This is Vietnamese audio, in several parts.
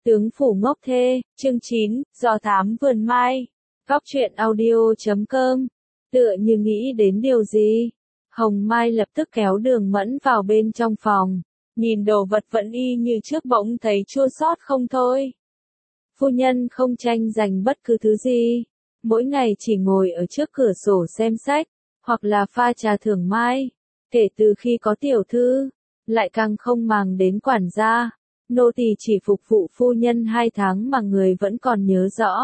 Tướng phủ ngốc thê, chương 9, do thám vườn mai. Góc truyện audio.com. Tựa như nghĩ đến điều gì, Hồng Mai lập tức kéo Đường Mẫn vào bên trong phòng. Nhìn đồ vật vẫn y như trước bỗng thấy chua xót không thôi. Phu nhân không tranh giành bất cứ thứ gì. Mỗi ngày chỉ ngồi ở trước cửa sổ xem sách, hoặc là pha trà thưởng mai. Kể từ khi có tiểu thư, lại càng không màng đến quản gia. Nô tỳ chỉ phục vụ phu nhân 2 tháng mà người vẫn còn nhớ rõ.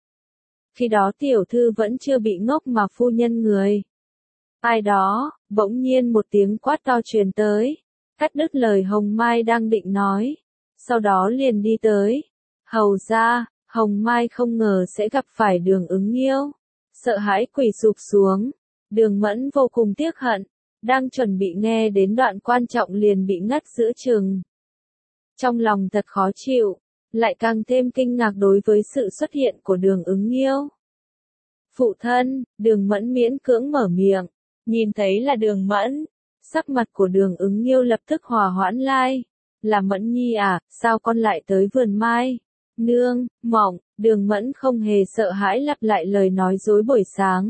Khi đó tiểu thư vẫn chưa bị ngốc mà phu nhân người. Ai đó, bỗng nhiên một tiếng quát to truyền tới, cắt đứt lời Hồng Mai đang định nói. Sau đó liền đi tới. Hầu ra, Hồng Mai không ngờ sẽ gặp phải Đường Ứng Nghiêu. Sợ hãi quỳ sụp xuống. Đường Mẫn vô cùng tiếc hận. Đang chuẩn bị nghe đến đoạn quan trọng liền bị ngắt giữa chừng. Trong lòng thật khó chịu, lại càng thêm kinh ngạc đối với sự xuất hiện của Đường Ứng Nghiêu. Phụ thân, Đường Mẫn miễn cưỡng mở miệng, nhìn thấy là Đường Mẫn, sắc mặt của Đường Ứng Nghiêu lập tức hòa hoãn lại. Là Mẫn Nhi à, sao con lại tới vườn mai? Nương, Mộng, Đường Mẫn không hề sợ hãi lặp lại lời nói dối buổi sáng.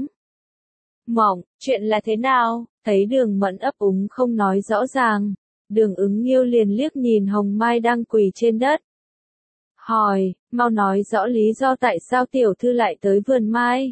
Mộng, chuyện là thế nào? Thấy Đường Mẫn ấp úng không nói rõ ràng. Đường Ứng Nghiêu liền liếc nhìn Hồng Mai đang quỳ trên đất. Hỏi, mau nói rõ lý do tại sao tiểu thư lại tới vườn mai.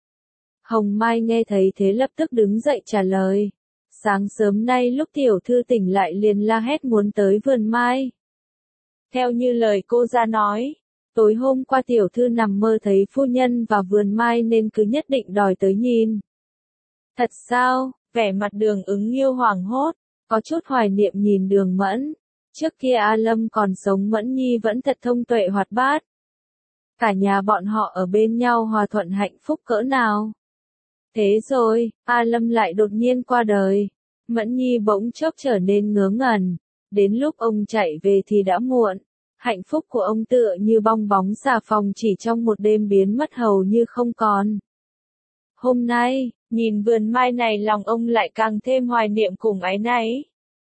Hồng Mai nghe thấy thế lập tức đứng dậy trả lời. Sáng sớm nay lúc tiểu thư tỉnh lại liền la hét muốn tới vườn mai. Theo như lời cô ra nói, tối hôm qua tiểu thư nằm mơ thấy phu nhân vào vườn mai nên cứ nhất định đòi tới nhìn. Thật sao? Vẻ mặt Đường Ứng Nghiêu hoảng hốt. Có chút hoài niệm nhìn Đường Mẫn. Trước kia A Lâm còn sống Mẫn Nhi vẫn thật thông tuệ hoạt bát. Cả nhà bọn họ ở bên nhau hòa thuận hạnh phúc cỡ nào. Thế rồi, A Lâm lại đột nhiên qua đời. Mẫn Nhi bỗng chốc trở nên ngớ ngẩn. Đến lúc ông chạy về thì đã muộn. Hạnh phúc của ông tựa như bong bóng xà phòng chỉ trong một đêm biến mất hầu như không còn. Hôm nay, nhìn vườn mai này lòng ông lại càng thêm hoài niệm cùng áy náy.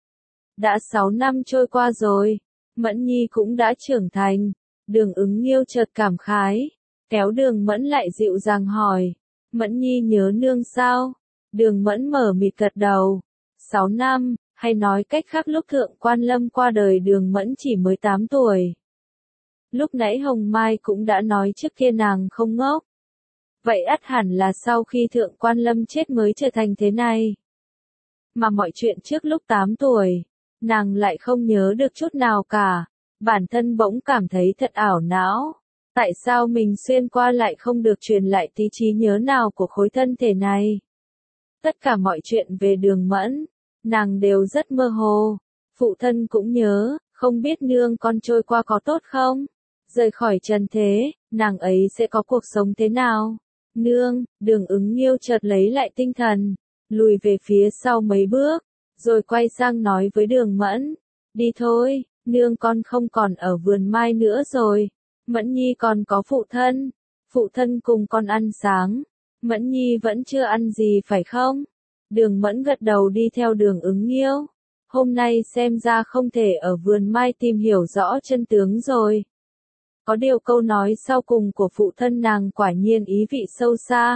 Đã 6 năm trôi qua rồi, Mẫn Nhi cũng đã trưởng thành. Đường Ứng Nghiêu chợt cảm khái, kéo Đường Mẫn lại dịu dàng hỏi, Mẫn Nhi nhớ nương sao? Đường Mẫn mở mịt gật đầu. 6 năm, hay nói cách khác lúc Thượng Quan Lâm qua đời Đường Mẫn chỉ mới 8 tuổi. Lúc nãy Hồng Mai cũng đã nói trước kia nàng không ngốc. Vậy ắt hẳn là sau khi Thượng Quan Lâm chết mới trở thành thế này. Mà mọi chuyện trước lúc 8 tuổi, nàng lại không nhớ được chút nào cả. Bản thân bỗng cảm thấy thật ảo não. Tại sao mình xuyên qua lại không được truyền lại tí trí nhớ nào của khối thân thể này? Tất cả mọi chuyện về Đường Mẫn, nàng đều rất mơ hồ. Phụ thân cũng nhớ, không biết nương con trôi qua có tốt không? Rời khỏi trần thế, nàng ấy sẽ có cuộc sống thế nào? Nương, Đường Ứng Nghiêu chợt lấy lại tinh thần, lùi về phía sau mấy bước, rồi quay sang nói với Đường Mẫn, đi thôi, nương con không còn ở vườn mai nữa rồi, Mẫn Nhi còn có phụ thân cùng con ăn sáng, Mẫn Nhi vẫn chưa ăn gì phải không? Đường Mẫn gật đầu đi theo Đường Ứng Nghiêu, hôm nay xem ra không thể ở vườn mai tìm hiểu rõ chân tướng rồi. Có điều câu nói sau cùng của phụ thân nàng quả nhiên ý vị sâu xa.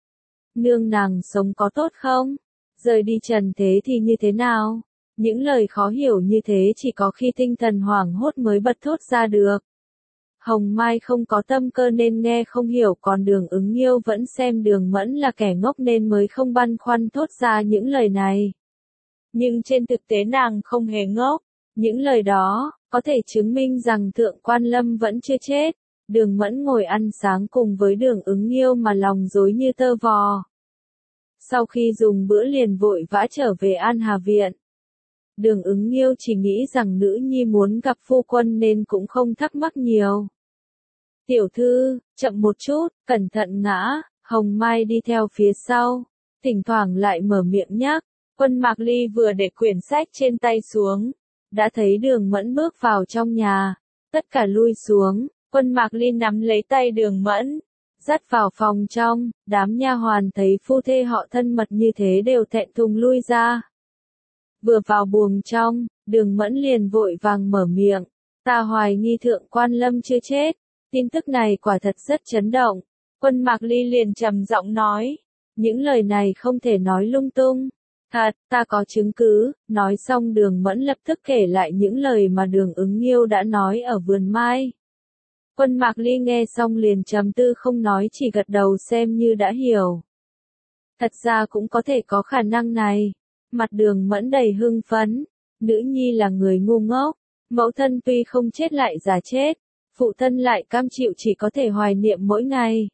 Nương nàng sống có tốt không? Rời đi trần thế thì như thế nào? Những lời khó hiểu như thế chỉ có khi tinh thần hoảng hốt mới bật thốt ra được. Hồng Mai không có tâm cơ nên nghe không hiểu, còn Đường Ứng Nghiêu vẫn xem Đường Mẫn là kẻ ngốc nên mới không băn khoăn thốt ra những lời này. Nhưng trên thực tế nàng không hề ngốc. Những lời đó có thể chứng minh rằng Thượng Quan Lâm vẫn chưa chết. Đường Mẫn ngồi ăn sáng cùng với Đường Ứng Nghiêu mà lòng rối như tơ vò. Sau khi dùng bữa liền vội vã trở về An Hà Viện. Đường Ứng Nghiêu chỉ nghĩ rằng nữ nhi muốn gặp phu quân nên cũng không thắc mắc nhiều. Tiểu thư, chậm một chút, cẩn thận ngã. Hồng Mai đi theo phía sau, thỉnh thoảng lại mở miệng nhắc. Quân Mạc Ly vừa để quyển sách trên tay xuống, đã thấy Đường Mẫn bước vào trong nhà. Tất cả lui xuống, Quân Mạc Ly nắm lấy tay Đường Mẫn, dắt vào phòng trong. Đám nha hoàn thấy phu thê họ thân mật như thế đều thẹn thùng lui ra. Vừa vào buồng trong, Đường Mẫn liền vội vàng mở miệng, Ta hoài nghi Thượng Quan Lâm chưa chết. Tin tức này quả thật rất chấn động. Quân Mạc Ly liền trầm giọng nói. Những lời này không thể nói lung tung. Thật, ta có chứng cứ. Nói xong Đường Mẫn lập tức kể lại những lời mà Đường Ứng Nghiêu đã nói ở vườn mai. Quân Mạc Ly nghe xong liền trầm tư không nói, chỉ gật đầu xem như đã hiểu. Thật ra cũng có thể có khả năng này. Mặt Đường Mẫn đầy hưng phấn. Nữ nhi là người ngu ngốc. Mẫu thân tuy không chết lại giả chết. Phụ thân lại cam chịu chỉ có thể hoài niệm mỗi ngày.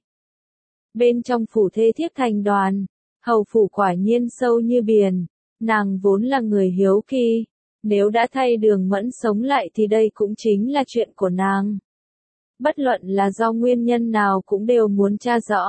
Bên trong phủ thê thiếp thành đoàn. Hầu phủ quả nhiên sâu như biển. Nàng vốn là người hiếu kỳ. Nếu đã thay Đường Mẫn sống lại thì đây cũng chính là chuyện của nàng. Bất luận là do nguyên nhân nào cũng đều muốn tra rõ.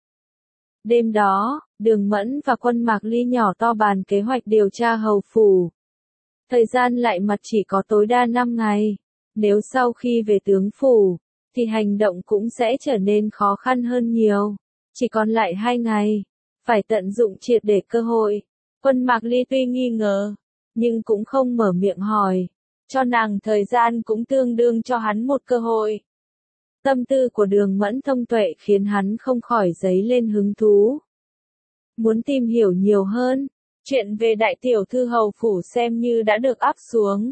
Đêm đó, Đường Mẫn và Quân Mạc Ly nhỏ to bàn kế hoạch điều tra hầu phủ. Thời gian lại mặt chỉ có tối đa 5 ngày. Nếu sau khi về tướng phủ, thì hành động cũng sẽ trở nên khó khăn hơn nhiều. Chỉ còn lại 2 ngày. Phải tận dụng triệt để cơ hội. Quân Mạc Ly tuy nghi ngờ, nhưng cũng không mở miệng hỏi. Cho nàng thời gian cũng tương đương cho hắn một cơ hội. Tâm tư của Đường Mẫn thông tuệ khiến hắn không khỏi dấy lên hứng thú. Muốn tìm hiểu nhiều hơn, chuyện về đại tiểu thư hầu phủ xem như đã được áp xuống.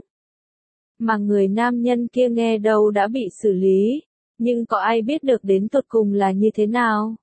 Mà người nam nhân kia nghe đâu đã bị xử lý, nhưng có ai biết được đến tột cùng là như thế nào?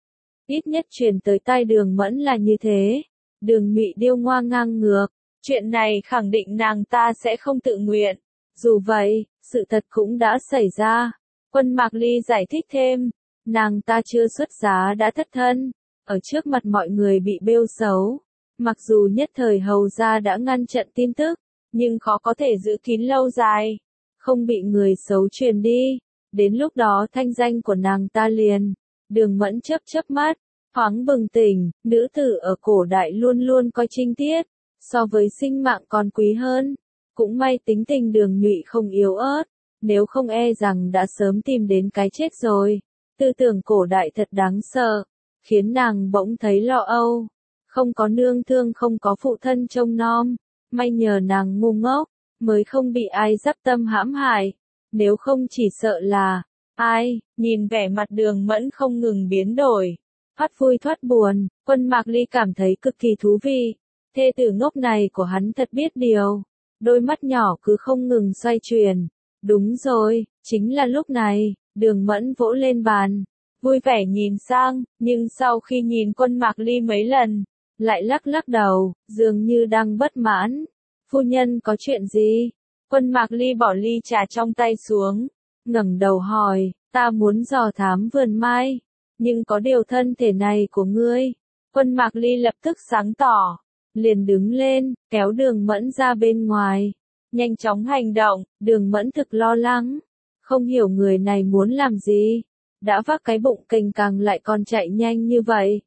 Ít nhất truyền tới tai Đường Mẫn là như thế. Đường Nhụy điêu ngoa ngang ngược, chuyện này khẳng định nàng ta sẽ không tự nguyện. Dù vậy, sự thật cũng đã xảy ra. Quân Mạc Ly giải thích thêm, nàng ta chưa xuất giá đã thất thân, ở trước mặt mọi người bị bêu xấu. Mặc dù nhất thời hầu gia đã ngăn chặn tin tức, nhưng khó có thể giữ kín lâu dài, không bị người xấu truyền đi. Đến lúc đó thanh danh của nàng ta liền. Đường Mẫn chớp chớp mắt, thoáng bừng tỉnh, nữ tử ở cổ đại luôn luôn coi trinh tiết, so với sinh mạng còn quý hơn. Cũng may tính tình Đường Nhụy không yếu ớt, nếu không e rằng đã sớm tìm đến cái chết rồi. Tư tưởng cổ đại thật đáng sợ, khiến nàng bỗng thấy lo âu. Không có nương thương, không có phụ thân trông nom, may nhờ nàng ngu ngốc, mới không bị ai dắp tâm hãm hại. Nếu không chỉ sợ là, ai, nhìn vẻ mặt Đường Mẫn không ngừng biến đổi. Thoát vui thoát buồn, Quân Mạc Ly cảm thấy cực kỳ thú vị. Thê tử ngốc này của hắn thật biết điều. Đôi mắt nhỏ cứ không ngừng xoay chuyển. Đúng rồi, chính là lúc này, Đường Mẫn vỗ lên bàn. Vui vẻ nhìn sang, nhưng sau khi nhìn Quân Mạc Ly mấy lần, lại lắc lắc đầu, dường như đang bất mãn. Phu nhân có chuyện gì? Quân Mạc Ly bỏ ly trà trong tay xuống, ngẩng đầu hỏi, ta muốn dò thám vườn mai, nhưng có điều thân thể này của ngươi. Quân Mạc Ly lập tức sáng tỏ, liền đứng lên, kéo Đường Mẫn ra bên ngoài, nhanh chóng hành động. Đường Mẫn thực lo lắng, không hiểu người này muốn làm gì, đã vác cái bụng cành càng lại còn chạy nhanh như vậy.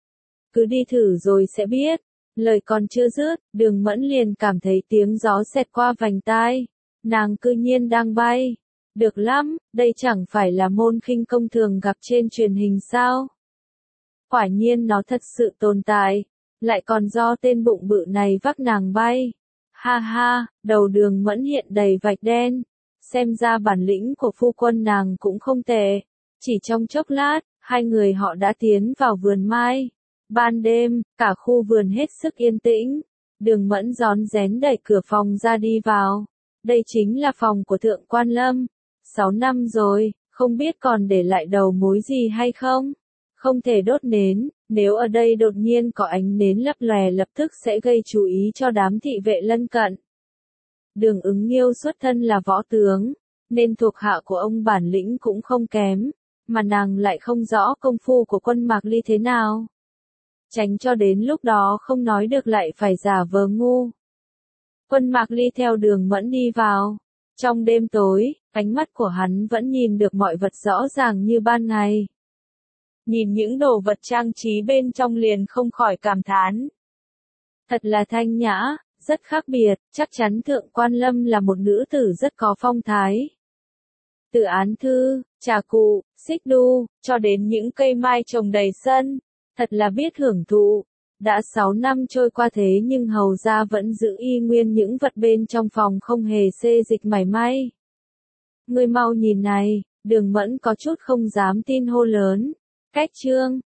Cứ đi thử rồi sẽ biết. Lời còn chưa dứt, Đường Mẫn liền cảm thấy tiếng gió xẹt qua vành tai. Nàng cư nhiên đang bay. Được lắm, đây chẳng phải là môn khinh công thường gặp trên truyền hình sao? Quả nhiên nó thật sự tồn tại, lại còn do tên bụng bự này vác nàng bay. Ha ha, đầu Đường Mẫn hiện đầy vạch đen. Xem ra bản lĩnh của phu quân nàng cũng không tệ. Chỉ trong chốc lát, hai người họ đã tiến vào vườn mai. Ban đêm, cả khu vườn hết sức yên tĩnh. Đường Mẫn rón rén đẩy cửa phòng ra đi vào. Đây chính là phòng của Thượng Quan Lâm. 6 năm rồi, không biết còn để lại đầu mối gì hay không? Không thể đốt nến, nếu ở đây đột nhiên có ánh nến lấp lòe lập tức sẽ gây chú ý cho đám thị vệ lân cận. Đường Ứng Nghiêu xuất thân là võ tướng, nên thuộc hạ của ông bản lĩnh cũng không kém, mà nàng lại không rõ công phu của Quân Mạc Ly thế nào. Tránh cho đến lúc đó không nói được lại phải giả vờ ngu. Quân Mạc Ly theo Đường Mẫn đi vào. Trong đêm tối, ánh mắt của hắn vẫn nhìn được mọi vật rõ ràng như ban ngày. Nhìn những đồ vật trang trí bên trong liền không khỏi cảm thán. Thật là thanh nhã, rất khác biệt, chắc chắn Thượng Quan Lâm là một nữ tử rất có phong thái. Từ án thư, trà cụ, xích đu, cho đến những cây mai trồng đầy sân, thật là biết hưởng thụ. Đã 6 năm trôi qua thế nhưng hầu gia vẫn giữ y nguyên những vật bên trong phòng không hề xê dịch mảy may. Ngươi mau nhìn này, Đường Mẫn có chút không dám tin hô lớn. Cách Trương